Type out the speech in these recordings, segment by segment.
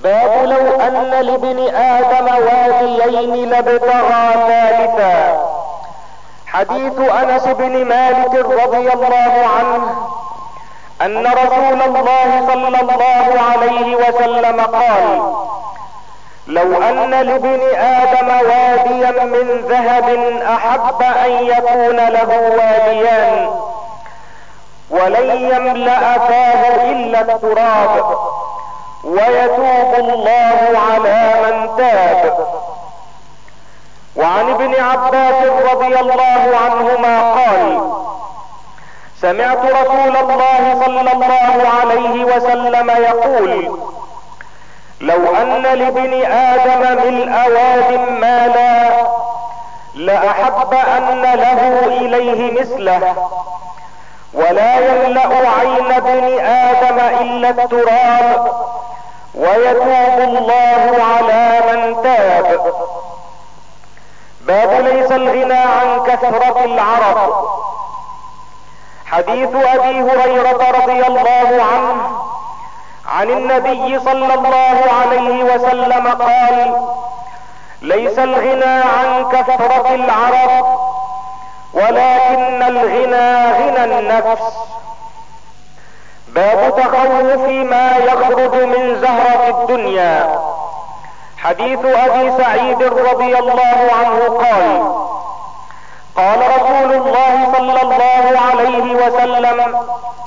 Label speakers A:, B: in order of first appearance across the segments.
A: باب لو ان لابن ادم واديين لابتغى ثالثا. حديث انس بن مالك رضي الله عنه ان رسول الله صلى الله عليه وسلم قال: لو ان لابن ادم واديا من ذهب احب ان يكون له واديان ولن يملأ فاه الا التراب ويتوب الله على من تاب. وعن ابن عباس رضي الله عنهما قال: سمعت رسول الله صلى الله عليه وسلم يقول: لو ان لابن ادم ملء واد مالا لاحب ان له اليه مثله ولا يملأ عين ابن ادم الا التراب ويتوب الله على من تاب. باب ليس الغنى عن كثرة العرب. حديث ابي هريرة رضي الله عنه عن النبي صلى الله عليه وسلم قال: ليس الغنى عن كثرة العرب ولكن الغنى غنى النفس. باب تخوف ما يخرج من زهرة الدنيا. حديث ابي سعيد رضي الله عنه قال: قال رسول الله صلى الله عليه وسلم: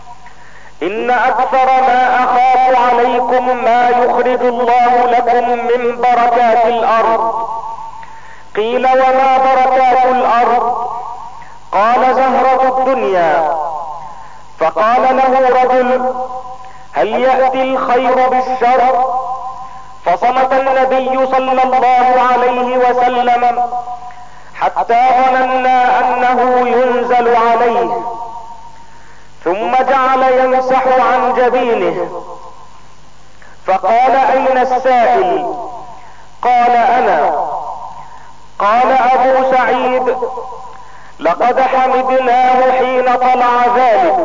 A: ان اكثر ما اخاف عليكم ما يخرج الله لكم من بركات الارض. قيل: وما بركات الارض؟ قال: زهرة الدنيا. فقال له رجل: هل يأتي الخير بالشر؟ فصمت النبي صلى الله عليه وسلم حتى ظننا انه ينزل عليه، ثم جعل يمسح عن جبينه. فقال: اين السائل؟ قال: انا. قال ابو سعيد: لقد حمدناه حين طلع ذلك.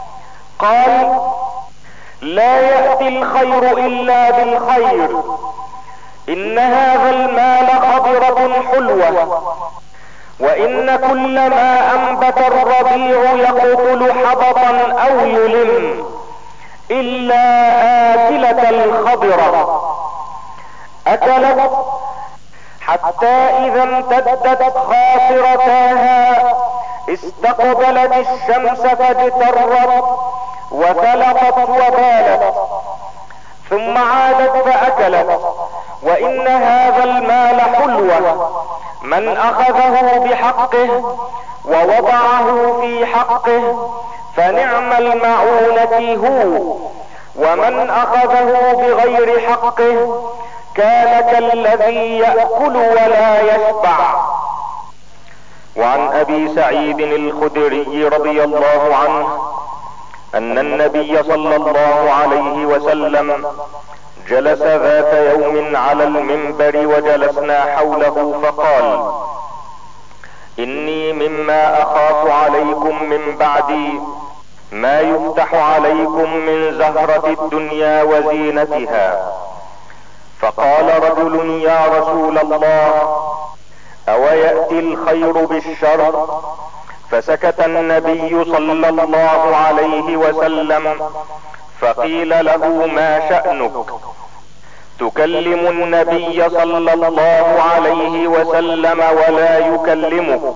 A: قال: لا يأتي الخير الا بالخير. ان هذا المال خضرة حلوة، وان كل ما انبت الربيع يقتل حبطا او يلم الا آكلة الخضرة. اكلت حتى اذا امتدت خاصرتاها استقبلت الشمس فاجترت وثلقت وبالت، ثم عادت فاكلت. وان هذا المال حلوة، من اخذه بحقه ووضعه في حقه فنعم المعونة هو، ومن اخذه بغير حقه كان كالذي يأكل ولا يشبع. وعن ابي سعيد الخدري رضي الله عنه ان النبي صلى الله عليه وسلم جلس ذات يوم على المنبر وجلسنا حوله فقال: اني مما اخاف عليكم من بعدي ما يفتح عليكم من زهرة الدنيا وزينتها. فقال رجل: يا رسول الله، او يأتي الخير بالشر؟ فسكت النبي صلى الله عليه وسلم، فقيل له: ما شأنك؟ تكلم النبي صلى الله عليه وسلم ولا يكلمك؟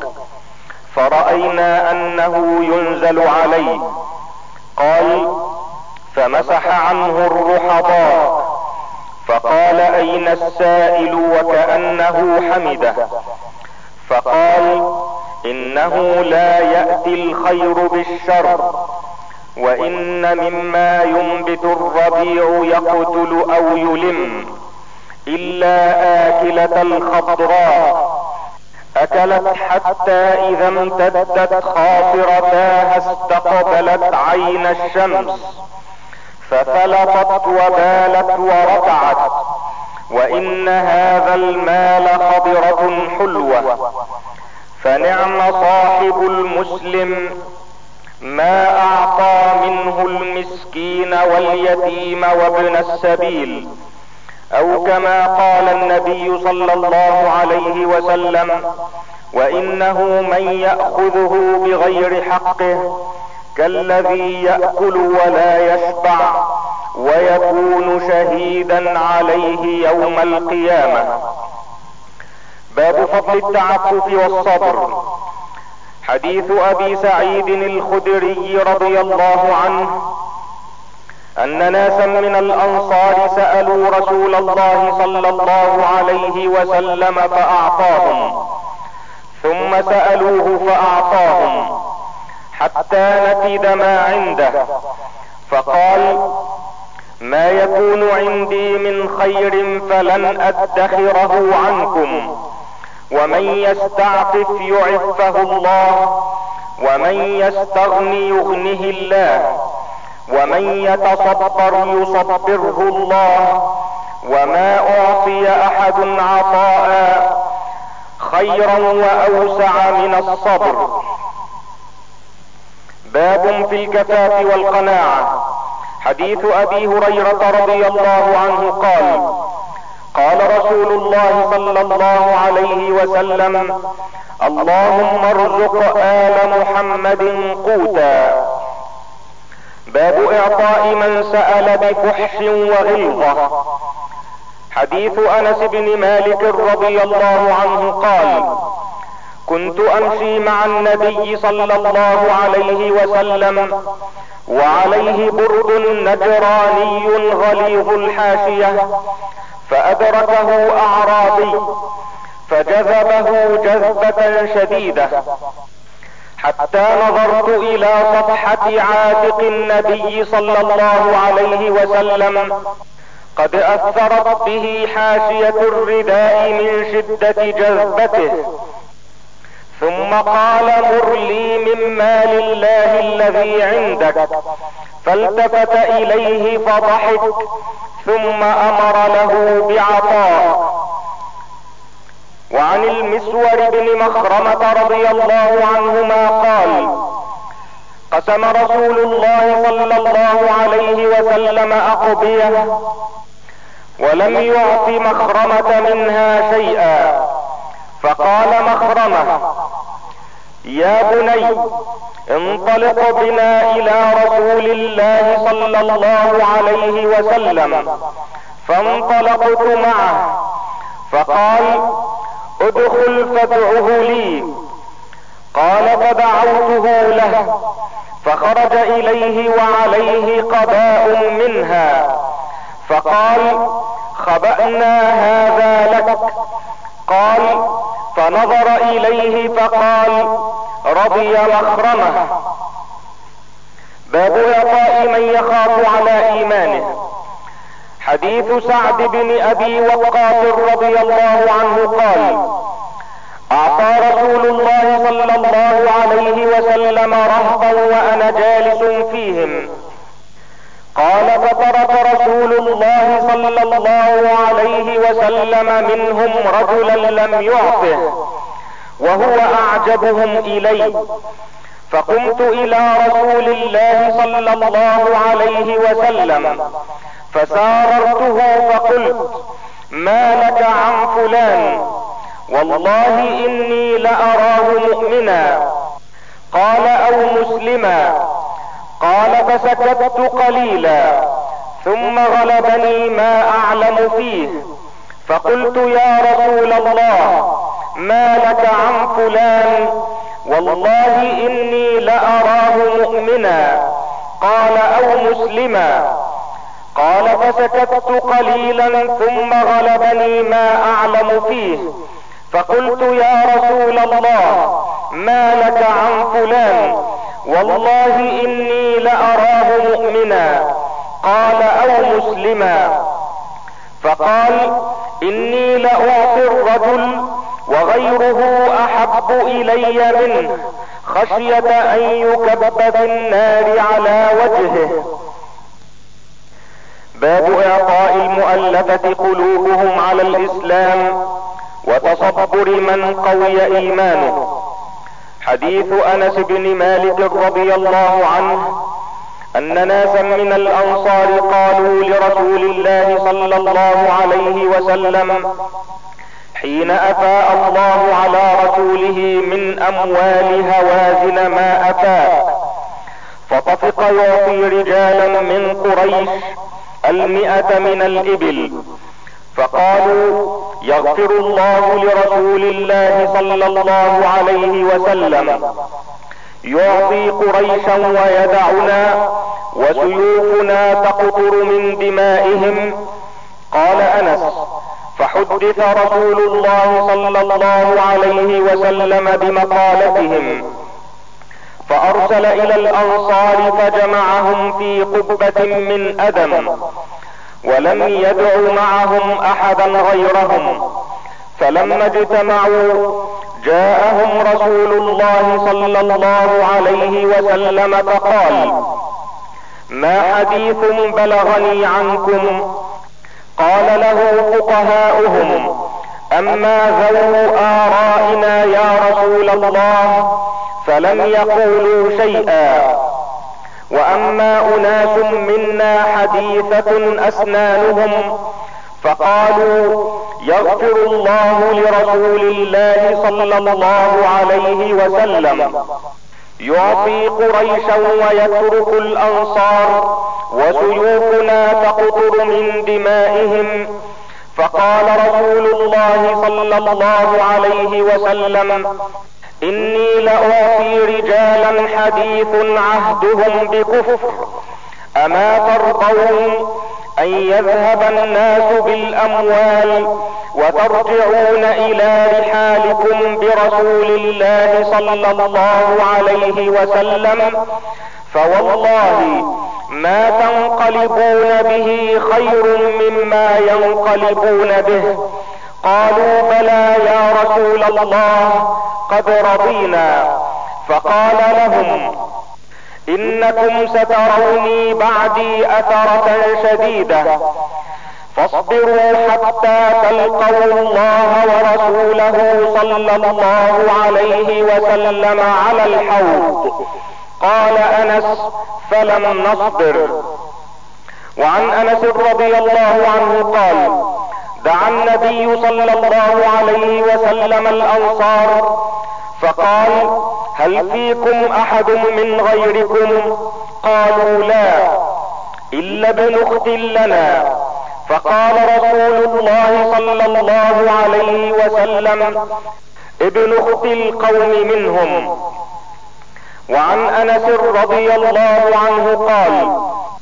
A: فرأينا انه ينزل عليه. قال: فمسح عنه الرحضاء. فقال: اين السائل؟ وكأنه حمده. فقال: انه لا يأتي الخير بالشر، وان مما ينبت الربيع يقتل او يلم الا آكلة الخضراء. اكلت حتى اذا امتدت خاصرتاها استقبلت عين الشمس ففلطت وبالت ورتعت. وان هذا المال خضرة حلوة، فنعم صاحب المسلم ما اعطى منه المسكين واليتيم وابن السبيل. او كما قال النبي صلى الله عليه وسلم: وانه من يأخذه بغير حقه كالذي يأكل ولا يشبع ويكون شهيدا عليه يوم القيامة. باب فضل التعفف والصبر. حديث ابي سعيد الخدري رضي الله عنه ان ناسا من الانصار سألوا رسول الله صلى الله عليه وسلم فاعطاهم، ثم سألوه فاعطاهم حتى نفد ما عنده، فقال: ما يكون عندي من خير فلن ادخره عنكم، ومن يستعفف يعفه الله، ومن يستغني يغنه الله، ومن يتصبر يصبره الله، وما اعطي احد عطاء خيرا واوسع من الصبر. باب في الكفاف والقناعة. حديث ابي هريرة رضي الله عنه قال: قال رسول الله صلى الله عليه وسلم: اللهم ارزق آل محمد قوتا. باب اعطاء من سأل بفحش وغلظة. حديث انس بن مالك رضي الله عنه قال: كنت امشي مع النبي صلى الله عليه وسلم وعليه برد نجراني غليظ الحاشية، فادركه اعرابي فجذبه جذبة شديدة، حتى نظرت الى صفحة عاتق النبي صلى الله عليه وسلم قد اثرت به حاشية الرداء من شدة جذبته، ثم قال: مر لي من مال الله الذي عندك، فالتفت اليه فضحك، ثم امر له بعطاء. وعن المسور بن مخرمة رضي الله عنهما قال: قسم رسول الله صلى الله عليه وسلم أقبية ولم يعط مخرمة منها شيئا، فقال مخرمة: يا بني انطلق بنا الى رسول الله صلى الله عليه وسلم، فانطلقت معه، فقال: ادخل فادعه لي. قال: فدعوته له، فخرج اليه وعليه قباء منها، فقال: خبأنا هذا لك. قال: فنظر اليه فقال: رضي مخرمة. باب اعطاء من يخاف على ايمانه. حديث سعد بن ابي وقاص رضي الله عنه قال: اعطى رسول الله صلى الله عليه وسلم رهطا وانا جالس فيهم. قال: فترك رسول الله صلى الله عليه وسلم منهم رجلا لم يعطه وهو اعجبهم الي، فقمت الى رسول الله صلى الله عليه وسلم فساررته فقلت: ما لك عن فلان؟ والله اني لاراه مؤمنا. قال: او مسلما. قال: فسكت قليلا، ثم غلبني ما اعلم فيه، فقلت: يا رسول الله، ما لك عن فلان؟ والله اني لاراه مؤمنا. قال: او مسلما. قال: فسكت قليلا، ثم غلبني ما اعلم فيه، فقلت: يا رسول الله، ما لك عن فلان؟ والله اني لاراه مؤمنا. قال: او مسلما. فقال: اني لاعطي الرجل وغيره احب الي منه خشية ان يكب في النار على وجهه. باب اعطاء المؤلفة قلوبهم على الاسلام وتصبر من قوي ايمانه. حديث انس بن مالك رضي الله عنه ان ناسا من الانصار قالوا لرسول الله صلى الله عليه وسلم حين افاء الله على رسوله من اموال هوازن ما افاء، فطفق يعطي رجالا من قريش 100 من الابل، فقالوا يغفر الله لرسول الله صلى الله عليه وسلم، يعطي قريشا ويدعنا وسيوفنا تقطر من دمائهم. قال انس: فحدث رسول الله صلى الله عليه وسلم بمقالتهم، فارسل الى الانصار فجمعهم في قبة من ادم، ولم يدع معهم احدا غيرهم. فلما اجتمعوا جاءهم رسول الله صلى الله عليه وسلم فقال: ما حديث بلغني عنكم؟ قال له فقهاؤهم: اما ذو آرائنا يا رسول الله فلم يقولوا شيئا، واما اناس منا حديثة اسنانهم فقالوا يغفر الله لرسول الله صلى الله عليه وسلم، يعطي قريشا ويترك الانصار وسيوفنا تقطر من دمائهم. فقال رسول الله صلى الله عليه وسلم: اني لاعطي رجالا حديث عهدهم بكفر، اما ترضون ان يذهب الناس بالاموال وترجعون الى رحالكم برسول الله صلى الله عليه وسلم؟ فوالله ما تنقلبون به خير مما ينقلبون به. قالوا: بلى يا رسول الله قد رضينا. فقال لهم: انكم ستروني بعدي اثرة شديدة، فاصبروا حتى تلقوا الله ورسوله صلى الله عليه وسلم على الحوض. قال انس: فلم نصبر. وعن انس رضي الله عنه قال: دعا النبي صلى الله عليه وسلم الانصار فقال: هل فيكم احد من غيركم؟ قالوا: لا، الا ابن اخت لنا. فقال رسول الله صلى الله عليه وسلم: ابن اخت القوم منهم. وعن انس رضي الله عنه قال: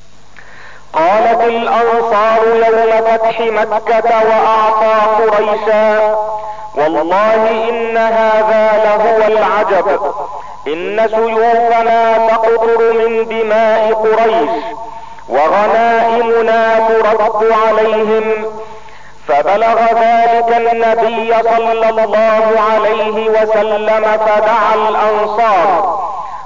A: قالت الانصار يوم فتح مكة واعطى قريشا: والله ان هذا لهو العجب، ان سيوفنا تقطر من دماء قريش وغنائمنا ترد عليهم. فبلغ ذلك النبي صلى الله عليه وسلم فدعا الانصار.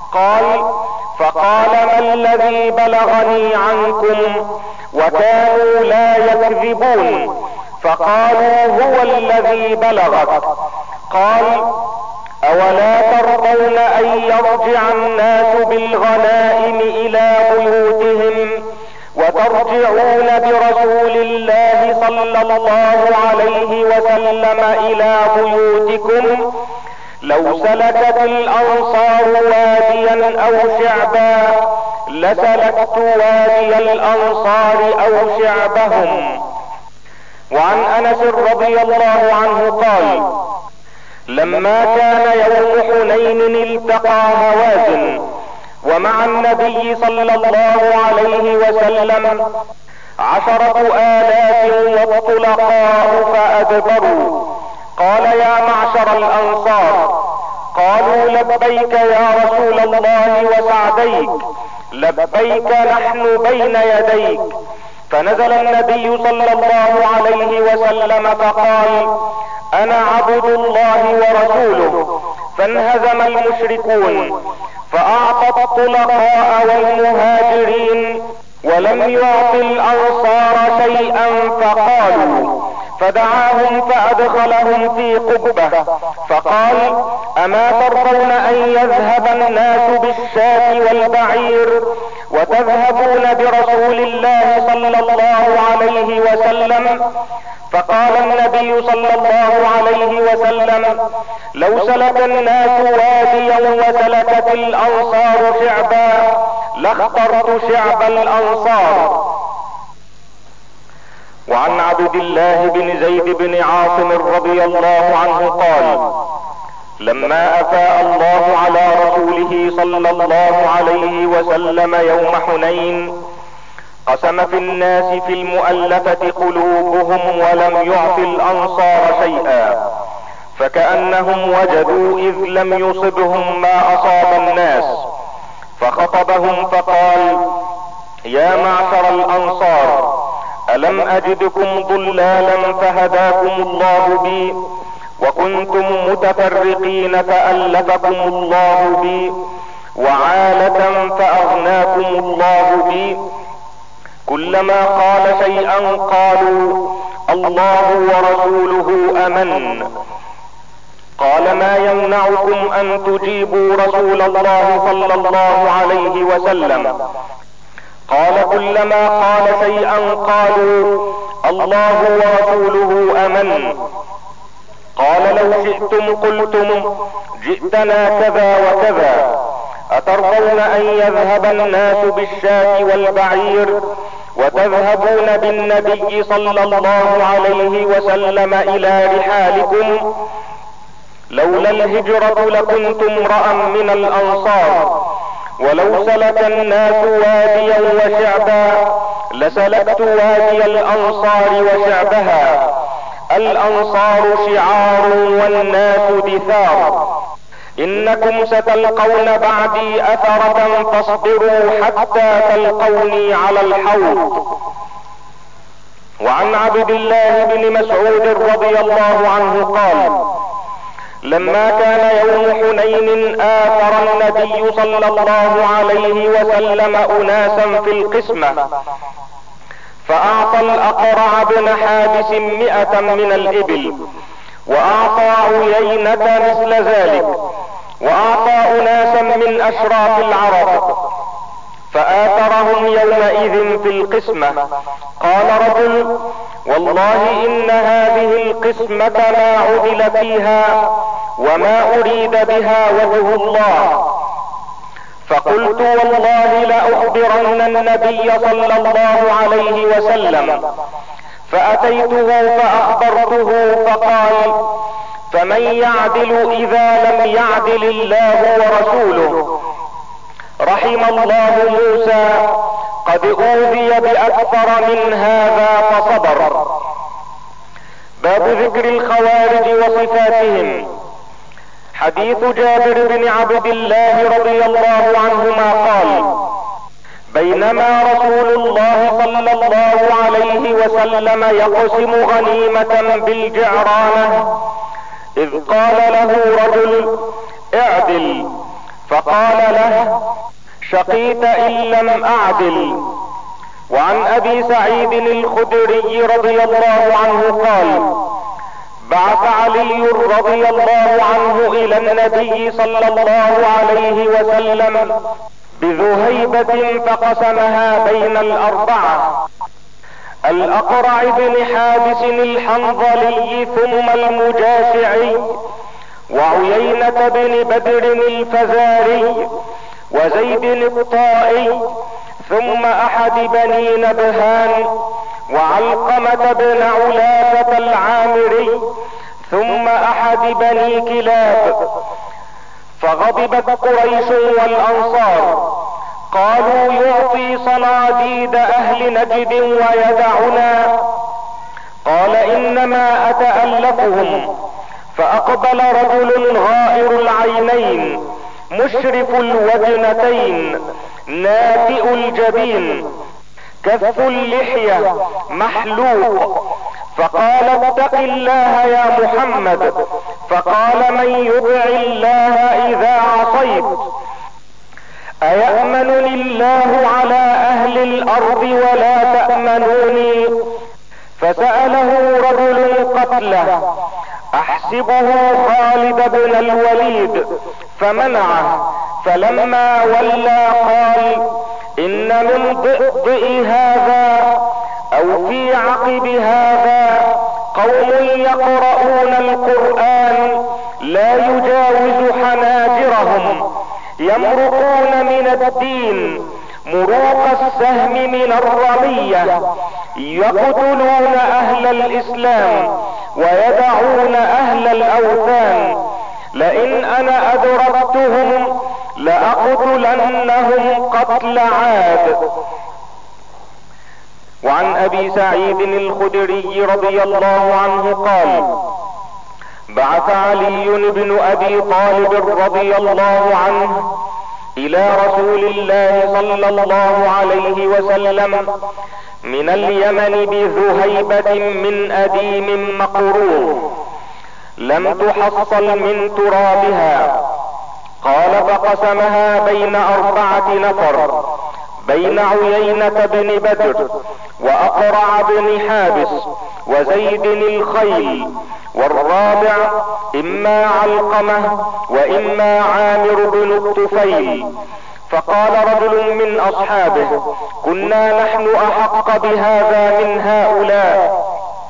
A: فقال: ما الذي بلغني عنكم؟ وكانوا لا يكذبون. فقالوا: هو الذي بلغك. قال: اولا ترضون ان يرجع الناس بالغنائم الى بيوتهم وترجعون برسول الله صلى الله عليه وسلم الى بيوتكم؟ لو سلكت الانصار واديا او شعبا لسلكت وادي الانصار او شعبهم. وعن انس رضي الله عنه قال: لما كان يوم حنين التقى هوازن ومع النبي صلى الله عليه وسلم 10,000 والطلقاء فأدبروا. قال: يا معشر الأنصار. قالوا: لبيك يا رسول الله وسعديك، لبيك نحن بين يديك. فنزل النبي صلى الله عليه وسلم فقال: انا عبد الله ورسوله. فانهزم المشركون فاعطى الطلقاء والمهاجرين ولم يعط الانصار شيئا. فدعاهم فادخلهم في قبة فقال: اما ترضون ان يذهب الناس بالشاة والبعير وتذهبون برسول الله صلى الله عليه وسلم؟ فقال النبي صلى الله عليه وسلم: لو سلك الناس واديا وسلكت الانصار شعبا لاخترت شعب الانصار. وعن عبد الله بن زيد بن عاصم رضي الله عنه قال: لما افاء الله على رسوله صلى الله عليه وسلم يوم حنين قسم في الناس في المؤلفة قلوبهم ولم يعط الانصار شيئا، فكأنهم وجدوا اذ لم يصبهم ما اصاب الناس، فخطبهم فقال: يا معشر الانصار، الم اجدكم ضلالا فهداكم الله بي، وكنتم متفرقين فألفكم الله بي، وعالة فأغناكم الله بي. كلما قال شيئا قالوا: الله ورسوله امن. قال: ما يمنعكم ان تجيبوا رسول الله صلى الله عليه وسلم؟ قال: كلما قال شيئا قالوا: الله ورسوله امن. قال: لو شئتم قلتم: جئتنا كذا وكذا، اترضون ان يذهب الناس بالشاة والبعير وتذهبون بالنبي صلى الله عليه وسلم الى رحالكم؟ لولا الهجرة لكنت امرأ من الانصار، ولو سلك الناس واديا وشعبا لسلكت وادي الانصار وشعبها. الانصار شعار والناس دثار. انكم ستلقون بعدي اثرة فاصبروا حتى تلقوني على الحوض. وعن عبد الله بن مسعود رضي الله عنه قال: لما كان يوم حنين آثر النبي صلى الله عليه وسلم اناسا في القسمة، فاعطى الاقرع بن حابس 100 من الابل، واعطى عيينة مثل ذلك، واعطى اناسا من اشراف العرب، فآثرهم يومئذ في القسمة. قال رجل: والله ان هذه القسمة ما عدل فيها وما اريد بها وجه الله. فقلت: والله لأخبرن النبي صلى الله عليه وسلم. فأتيته فأخبرته فقال: فمن يعدل اذا لم يعدل الله ورسوله؟ رحم الله موسى، قد اوذي باكثر من هذا فصبر. باب ذكر الخوارج وصفاتهم. حديث جابر بن عبد الله رضي الله عنهما قال: بينما رسول الله صلى الله عليه وسلم يقسم غنيمة بالجعرانة اذ قال له رجل: اعدل. فقال له: شقيت ان لم اعدل. وعن ابي سعيد الخدري رضي الله عنه قال: بعث علي رضي الله عنه الى النبي صلى الله عليه وسلم بذهيبة فقسمها بين الاربعة: الاقرع بن حابس الحنظلي ثم المجاشعي، وعيينة بن بدر الفزاري، وزيد الطائي، ثم احد بني نبهان، وعلقمة بن علافة العامري، ثم احد بني كلاب. فغضبت قريش والانصار، قالوا: يعطي صناديد اهل نجد ويدعنا. قال: انما اتألفهم. فاقبل رجل غائر العينين مشرف الوجنتين ناتئ الجبين كف اللحية محلوق، فقال: اتق الله يا محمد. فقال: من يطع الله اذا عصيت؟ ايأمنني الله على اهل الارض ولا تأمنوني؟ فسأله رجل قتله احسبه خالد بن الوليد فمنعه، فلما ولى قال ان من ضئضئ هذا او في عقب هذا قوم يقرؤون القرآن لا يجاوز حناجرهم يمرقون من الدين مروق السهم من الرمية، يقتلون اهل الاسلام ويدعون اهل الاوثان، لئن انا ادركتهم لاقتلنهم قتل عاد. وعن ابي سعيد الخدري رضي الله عنه قال بعث علي بن ابي طالب رضي الله عنه الى رسول الله صلى الله عليه وسلم من اليمن بذهيبة من اديم مقرور لم تحصل من ترابها، قال فقسمها بين 4 نفر، بين عيينة بن بدر واقرع بن حابس وزيد الخيل، والرابع اما علقمة واما عامر بن الطفيل. فقال رجل من اصحابه كنا نحن احق بهذا من هؤلاء.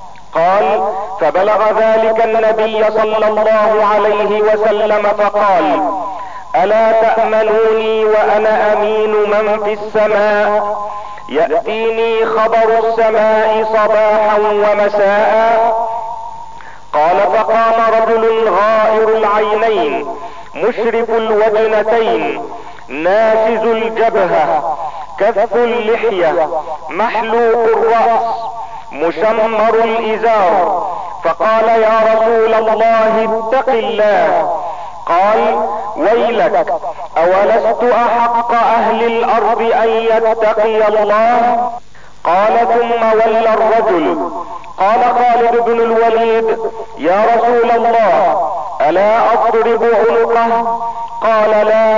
A: قال فبلغ ذلك النبي صلى الله عليه وسلم فقال الا تأمنوني وانا امين من في السماء، يأتيني خبر السماء صباحا ومساء. قال فقام رجل غائر العينين مشرف الوجنتين ناشز الجبهة كث اللحية محلوق الرأس مشمر الازار، فقال يا رسول الله اتق الله. قال ويلك اولست احق اهل الارض ان يتقي الله؟ قال ثم ولى الرجل. قال خالد بن الوليد يا رسول الله الا اضرب عنقه؟ قال لا،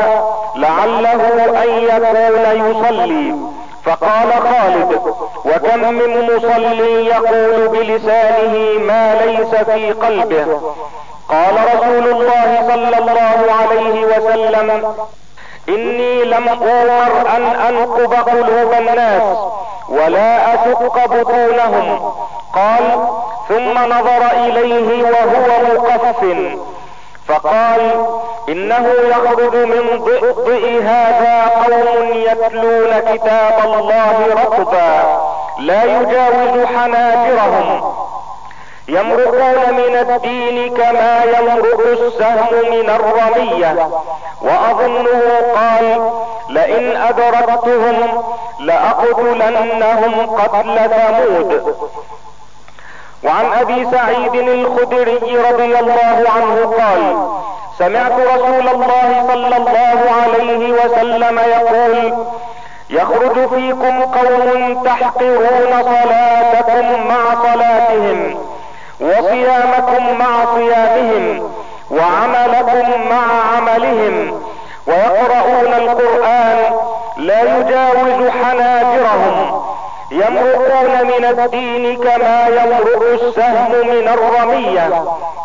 A: لعله ان يكون يصلي. فقال خالد وكم من مصلي يقول بلسانه ما ليس في قلبه؟ قال رسول الله صلى الله عليه وسلم اني لم اومر ان انقب قلوب الناس ولا اشق بطونهم. قال ثم نظر اليه وهو مقف فقال انه يخرج من ضئضئ هذا قوم يتلون كتاب الله رطبا لا يجاوز حناجرهم يمرقون من الدين كما يمرق السهم من الرمية. واظنه قال لئن ادركتهم لاقتلنهم قتل ثمود. وعن ابي سعيد الخدري رضي الله عنه قال سمعت رسول الله صلى الله عليه وسلم يقول يخرج فيكم قوم تحقرون صلاتكم مع صلاتهم وصيامكم مع صيامهم وعملكم مع عملهم ويقرؤون القرآن لا يجاوز حناجرهم يمرقون من الدين كما يمرق السهم من الرمية.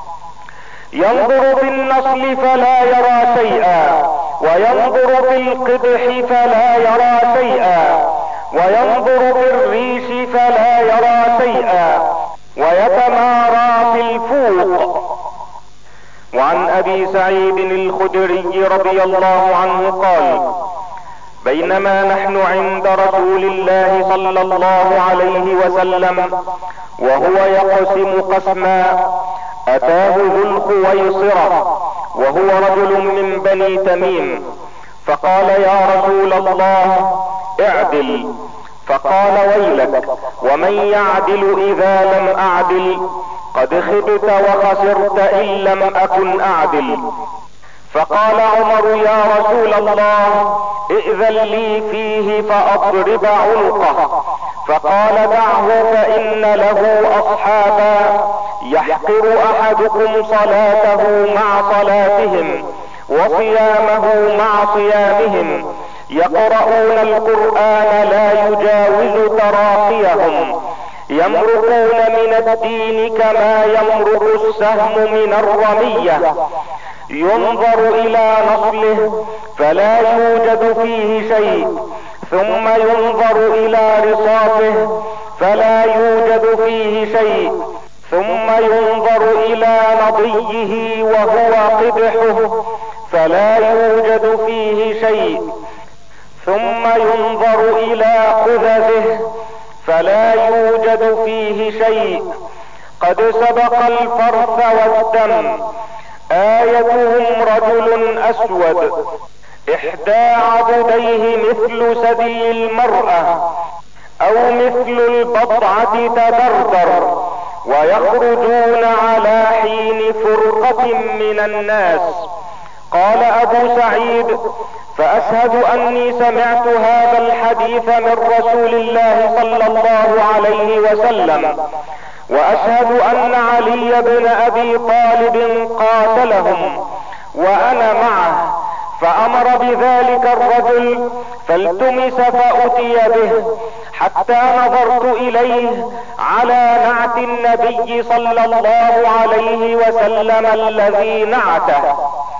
A: ينظر في النصل فلا يرى شيئا وينظر في القدح فلا يرى شيئا وينظر في الريش فلا يرى شيئا ويتمارى في الفوق. وعن ابي سعيد الخدري رضي الله عنه قال بينما نحن عند رسول الله صلى الله عليه وسلم وهو يقسم قسما اتاه ذو الخويصرة وهو رجل من بني تميم فقال يا رسول الله اعدل. فقال ويلك ومن يعدل اذا لم اعدل؟ قد خبت وخسرت ان لم اكن اعدل. فقال عمر يا رسول الله ائذن لي فيه فاضرب عنقه. فقال دعه فان له اصحابا يحقر احدكم صلاته مع صلاتهم وصيامه مع صيامهم يقرؤون القرآن لا يجاوز تراقيهم يمرقون من الدين كما يمرق السهم من الرمية، ينظر الى نصله فلا يوجد فيه شيء، ثم ينظر الى رصاصه فلا يوجد فيه شيء، ثم ينظر الى نضيه وهو قدحه فلا يوجد فيه شيء، ثم ينظر الى قذفه فلا يوجد فيه شيء، قد سبق الفرث والدم. آيتهم رجل اسود احدى عضديه مثل ثدي المرأة او مثل البضعة تدردر، ويخرجون على حين فرقة من الناس. قال ابو سعيد: فاشهد اني سمعت هذا الحديث من رسول الله صلى الله عليه وسلم، واشهد ان علي بن ابي طالب قاتلهم وانا معه، فامر بذلك الرجل فالتمس فاتي به، حتى نظرت اليه على نعت النبي صلى الله عليه وسلم الذي نعته.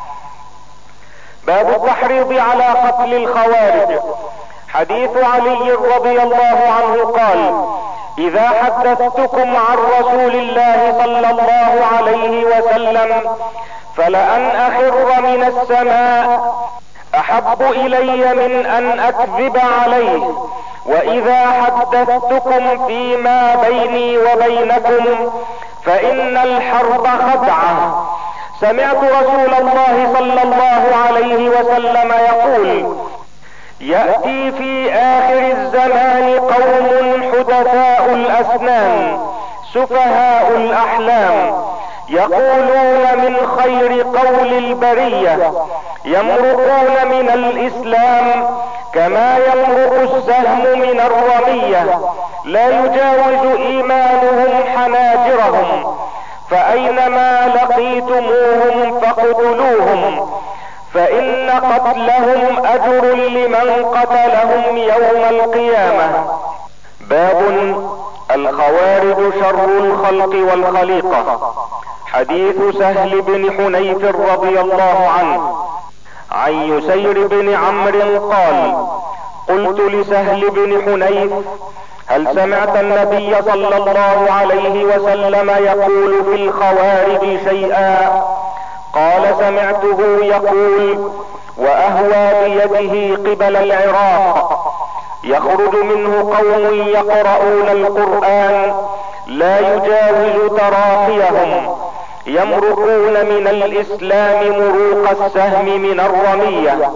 A: باب التحريض على قتل الخوارج. حديث علي رضي الله عنه قال: اذا حدثتكم عن رسول الله صلى الله عليه وسلم فلأن اخر من السماء احب الي من ان اكذب عليه، واذا حدثتكم فيما بيني وبينكم فان الحرب خدعة. سمعت رسول الله صلى الله عليه وسلم يقول: يأتي في اخر الزمان قوم حدثاء الاسنان سفهاء الاحلام، يقولون من خير قول البرية، يمرقون من الاسلام كما يمرق السهم من الرمية، لا يجاوز ايمانهم حناجرهم، فاينما لقيتموهم فاقتلوهم، فان قتلهم اجر لمن قتلهم يوم القيامة. باب الخوارج شر الخلق والخليقة. حديث سهل بن حنيف رضي الله عنه عن يسير بن عمرو قال: قلت لسهل بن حنيف: هل سمعت النبي صلى الله عليه وسلم يقول في الخوارج شيئا؟ قال: سمعته يقول: واهوى بيده قبل العراق، يخرج منه قوم يقرؤون القرآن لا يجاوز تراقيهم، يمرقون من الاسلام مروق السهم من الرمية.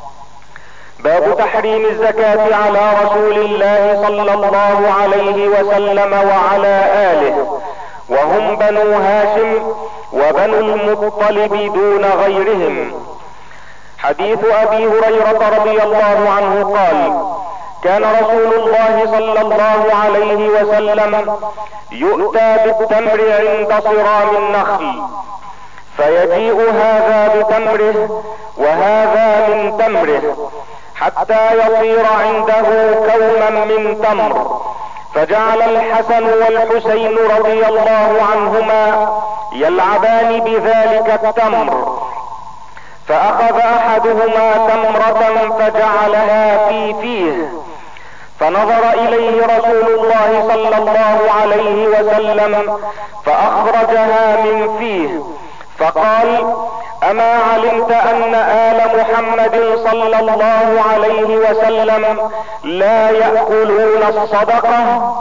A: باب تحريم الزكاة على رسول الله صلى الله عليه وسلم وعلى آله، وهم بنو هاشم وبنو المطلب دون غيرهم. حديث ابي هريرة رضي الله عنه قال: كان رسول الله صلى الله عليه وسلم يؤتى بالتمر عند صرام النخل، فيجيء هذا بتمره وهذا من تمره، حتى يصير عنده كوما من تمر، فجعل الحسن والحسين رضي الله عنهما يلعبان بذلك التمر، فاخذ احدهما تمرة فجعلها في فيه، فنظر اليه رسول الله صلى الله عليه وسلم فاخرجها من فيه، فقال: اما علمت ان آل محمد صلى الله عليه وسلم لا يأكلون الصدقة؟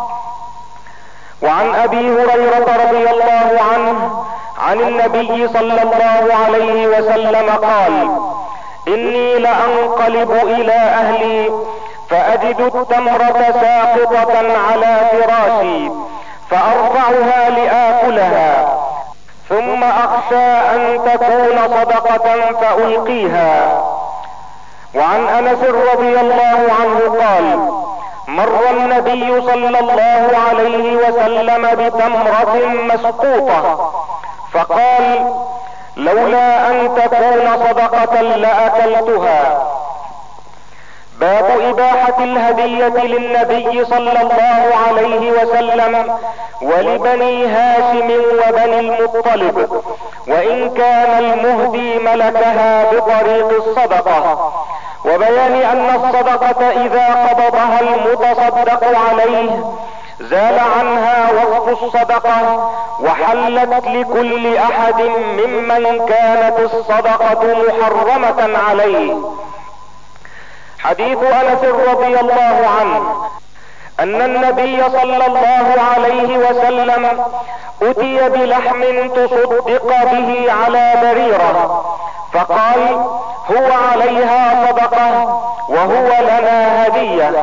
A: وعن ابي هريرة رضي الله عنه عن النبي صلى الله عليه وسلم قال: اني لانقلب الى اهلي فاجد التمرة ساقطة على فراشي فارفعها لاكلها، ثم اخشى ان تكون صدقة فالقيها. وعن انس رضي الله عنه قال: مر النبي صلى الله عليه وسلم بتمرة مسقوطة فقال: لولا ان تكون صدقة لاكلتها. باب اباحة الهدية للنبي صلى الله عليه وسلم ولبني هاشم وبني المطلب، وان كان المهدي ملكها بطريق الصدقة، وبيان ان الصدقة اذا قبضها المتصدق عليه زال عنها وصف الصدقة وحلت لكل احد ممن كانت الصدقة محرمة عليه. حديث انس رضي الله عنه ان النبي صلى الله عليه وسلم اتي بلحم تصدق به على بريرة، فقال: هو عليها صدقة وهو لنا هدية.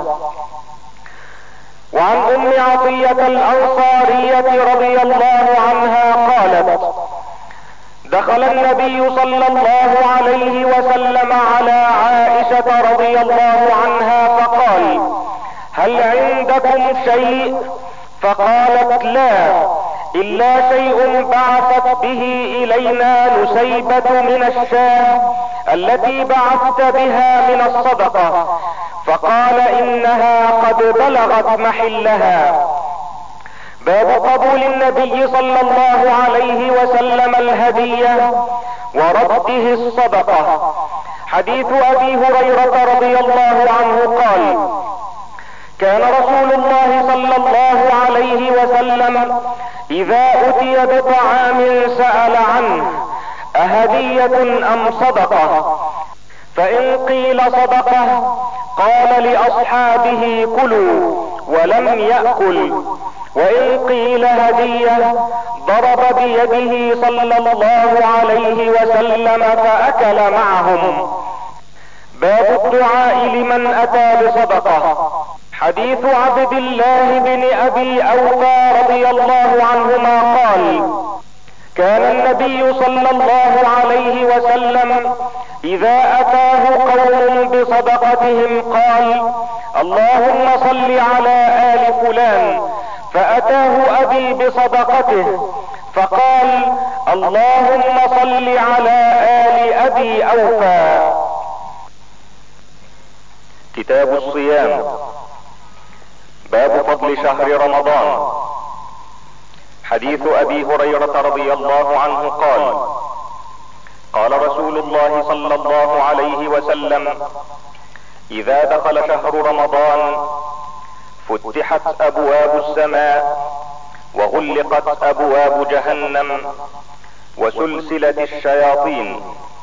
A: وعن ام عطية الانصارية رضي الله عنها قالت: دخل النبي صلى الله عليه وسلم على عائشة رضي الله عنها فقال: هل عندكم شيء؟ فقالت: لا، الا شيء بعثت به الينا نسيبة من الشاة التي بعثت بها من الصدقة. فقال: انها قد بلغت محلها. باب قبول النبي صلى الله عليه وسلم الهدية ورده الصدقة. حديث ابي هريرة رضي الله عنه قال: كان رسول الله صلى الله عليه وسلم اذا اتي بطعام سأل عنه: اهدية ام صدقة؟ فان قيل صدقة قال لاصحابه: كلوا، ولم يأكل. وان قيل هدية ضرب بيده صلى الله عليه وسلم فاكل معهم. باب الدعاء لمن اتى بصدقة. حديث عبد الله بن ابي اوفى رضي الله عنهما قال: كان النبي صلى الله عليه وسلم اذا اتاه قوم بصدقتهم قال: اللهم صل على آل فلان، فاتاه ابي بصدقته فقال: اللهم صل على آل ابي اوفى. كتاب الصيام. باب فضل شهر رمضان. حديث ابي هريرة رضي الله عنه قال: قال رسول الله صلى الله عليه وسلم: اذا دخل شهر رمضان فتحت ابواب السماء وغلقت ابواب جهنم وسلسلت الشياطين.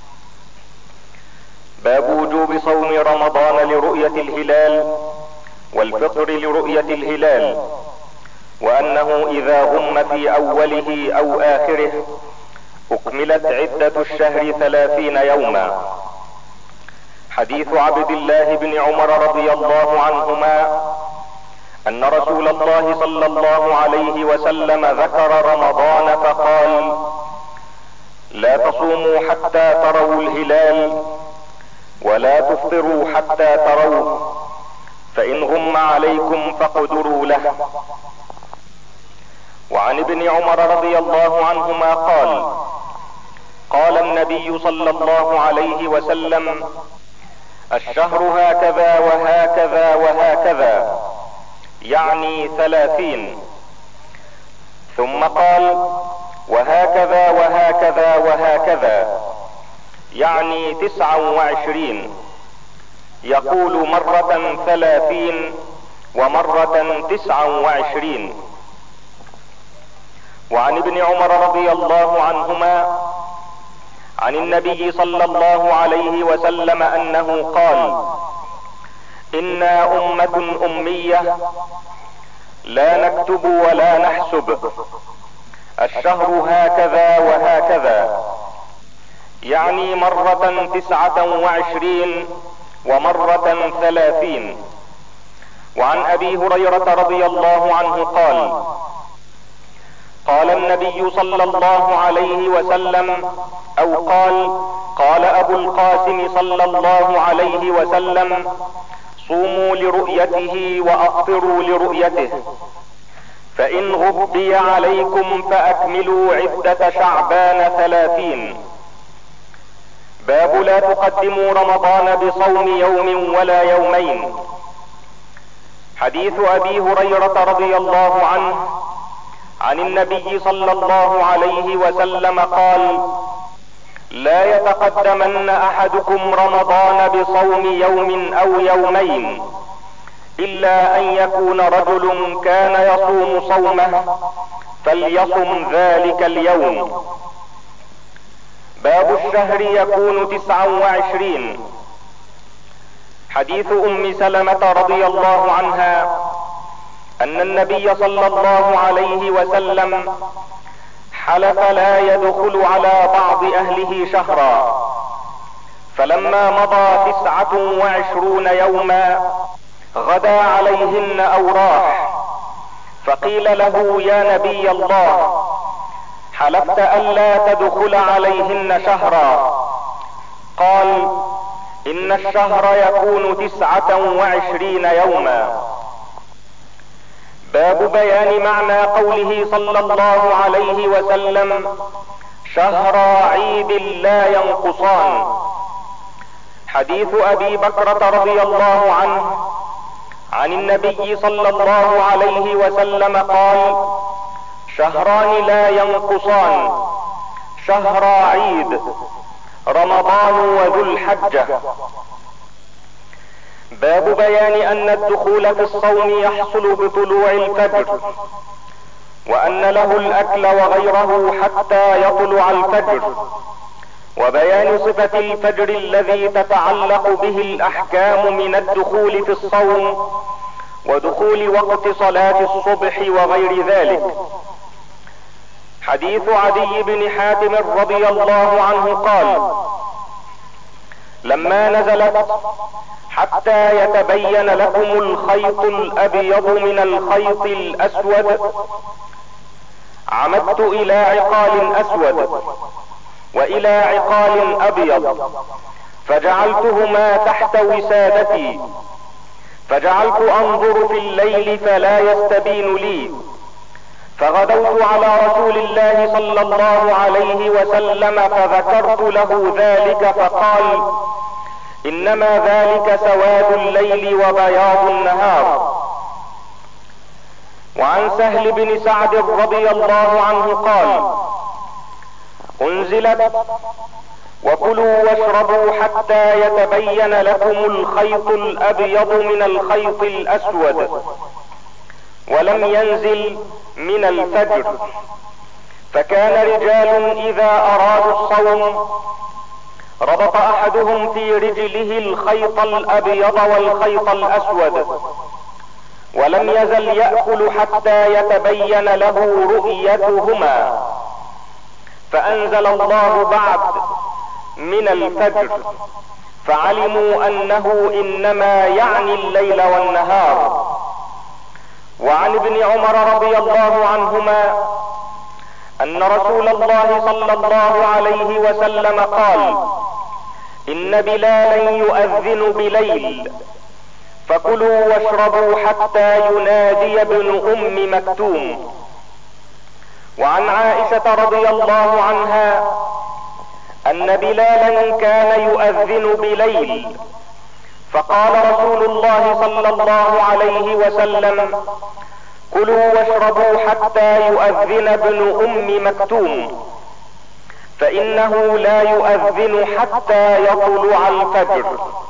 A: باب وجوب صوم رمضان لرؤية الهلال والفطر لرؤية الهلال، وانه اذا غم في اوله او اخره اكملت عدة الشهر 30 يوما. حديث عبد الله بن عمر رضي الله عنهما ان رسول الله صلى الله عليه وسلم ذكر رمضان فقال: لا تصوموا حتى تروا الهلال ولا تفطروا حتى تروه، فان غم عليكم فاقدروا له. وعن ابن عمر رضي الله عنهما قال: قال النبي صلى الله عليه وسلم: الشهر هكذا وهكذا وهكذا، يعني 30. ثم قال: وهكذا وهكذا وهكذا، يعني 29. يقول مرة 30 ومرة 29. وعن ابن عمر رضي الله عنهما عن النبي صلى الله عليه وسلم انه قال: انا امة امية لا نكتب ولا نحسب، الشهر هكذا وهكذا، يعني مرة 29 ومرة 30. وعن ابي هريرة رضي الله عنه قال: قال النبي صلى الله عليه وسلم، او قال ابو القاسم صلى الله عليه وسلم: صوموا لرؤيته وافطروا لرؤيته، فان غبي عليكم فاكملوا عدة شعبان 30. باب لا تقدموا رمضان بصوم يوم ولا يومين. حديث ابي هريرة رضي الله عنه عن النبي صلى الله عليه وسلم قال: لا يتقدمن احدكم رمضان بصوم يوم او يومين الا ان يكون رجل كان يصوم صومه فليصم ذلك اليوم. باب الشهر يكون 29. حديث ام سلمة رضي الله عنها ان النبي صلى الله عليه وسلم حلف لا يدخل على بعض اهله شهرا، فلما مضى 29 يوما غدا عليهن او راح، فقيل له: يا نبي الله، حلفت الا تدخل عليهن شهرا. قال: ان الشهر يكون 29 يوما. باب بيان معنى قوله صلى الله عليه وسلم: شهر عيد لا ينقصان. حديث ابي بكرة رضي الله عنه عن النبي صلى الله عليه وسلم قال: شهران لا ينقصان، شهر عيد، رمضان وذو الحجة. باب بيان ان الدخول في الصوم يحصل بطلوع الفجر، وان له الاكل وغيره حتى يطلع الفجر، وبيان صفة الفجر الذي تتعلق به الاحكام من الدخول في الصوم ودخول وقت صلاة الصبح وغير ذلك. حديث عدي بن حاتم رضي الله عنه قال: لما نزلت حتى يتبين لكم الخيط الابيض من الخيط الاسود عمدت الى عقال اسود والى عقال ابيض فجعلتهما تحت وسادتي، فجعلت انظر في الليل فلا يستبين لي، فغدوت على رسول الله صلى الله عليه وسلم فذكرت له ذلك فقال: انما ذلك سواد الليل وبياض النهار. وعن سهل بن سعد رضي الله عنه قال: انزلت: وكلوا واشربوا حتى يتبين لكم الخيط الابيض من الخيط الاسود، ولم ينزل من الفجر. فكان رجال اذا ارادوا الصوم ربط احدهم في رجله الخيط الابيض والخيط الاسود، ولم يزل يأكل حتى يتبين له رؤيتهما، فانزل الله بعد من الفجر فعلموا انه انما يعني الليل والنهار. وعن ابن عمر رضي الله عنهما ان رسول الله صلى الله عليه وسلم قال: ان بلالا يؤذن بليل، فكلوا واشربوا حتى ينادي ابن ام مكتوم. وعن عائشة رضي الله عنها ان بلالا كان يؤذن بليل، فقال رسول الله صلى الله عليه وسلم: كلوا واشربوا حتى يؤذن ابن ام مكتوم، فانه لا يؤذن حتى يطلع الفجر.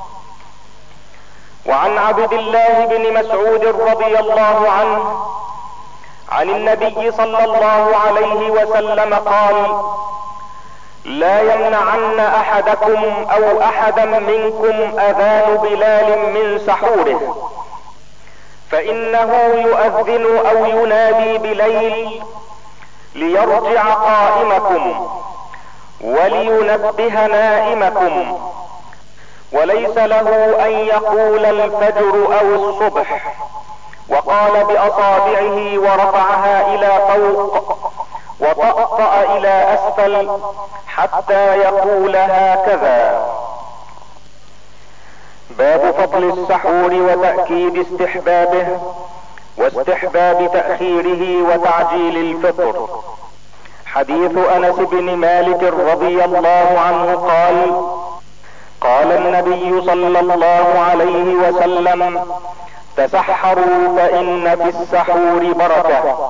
A: وعن عبد الله بن مسعود رضي الله عنه عن النبي صلى الله عليه وسلم قال: لا يمنعن احدكم او احدا منكم اذان بلال من سحوره، فانه يؤذن او ينادي بليل ليرجع قائمكم ولينبه نائمكم، وليس له ان يقول الفجر او الصبح. وقال باصابعه ورفعها الى فوق وطأطأ الى اسفل حتى يقول هكذا. باب فضل السحور وتأكيد استحبابه واستحباب تأخيره وتعجيل الفطر. حديث انس بن مالك رضي الله عنه قال: قال النبي صلى الله عليه وسلم: تسحروا فإن في السحور بركة.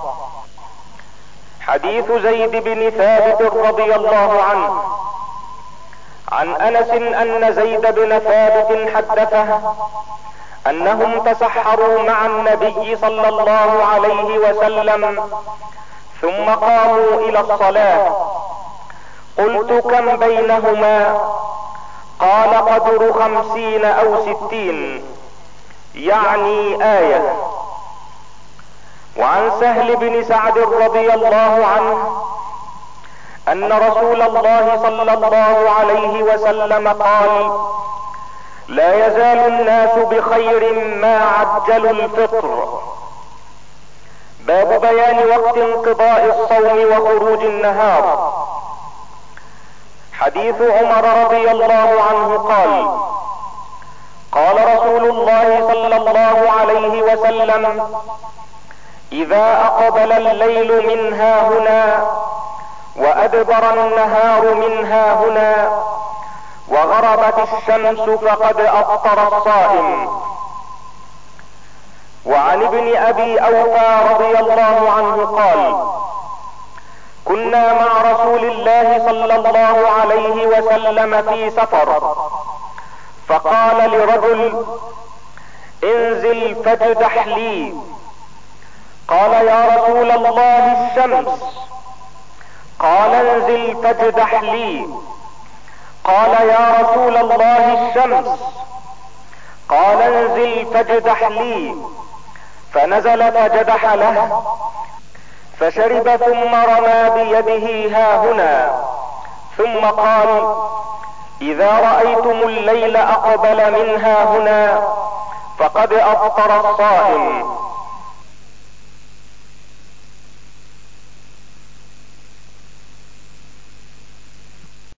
A: حديث زيد بن ثابت رضي الله عنه عن انس ان زيد بن ثابت حدثه انهم تسحروا مع النبي صلى الله عليه وسلم ثم قاموا الى الصلاة. قلت: كم بينهما؟ قال: قدر 50 أو 60، يعني آية. وعن سهل بن سعد رضي الله عنه ان رسول الله صلى الله عليه وسلم قال: لا يزال الناس بخير ما عجلوا الفطر. باب بيان وقت انقضاء الصوم وخروج النهار. حديث عمر رضي الله عنه قال: قال رسول الله صلى الله عليه وسلم: اذا اقبل الليل من هاهنا وادبر النهار من هاهنا وغربت الشمس فقد افطر الصائم. وعن ابن ابي اوفى رضي الله عنه قال: كنا مع رسول الله صلى الله عليه وسلم في سفر، فقال لرجل: انزل فاجدح لي. قال: يا رسول الله الشمس. قال: انزل فاجدح لي. قال: يا رسول الله الشمس. قال: انزل فاجدح لي. فنزل فجدح له، فشرب ثم رمى بيده هاهنا، ثم قال: اذا رأيتم الليل اقبل من هاهنا فقد افطر الصائم.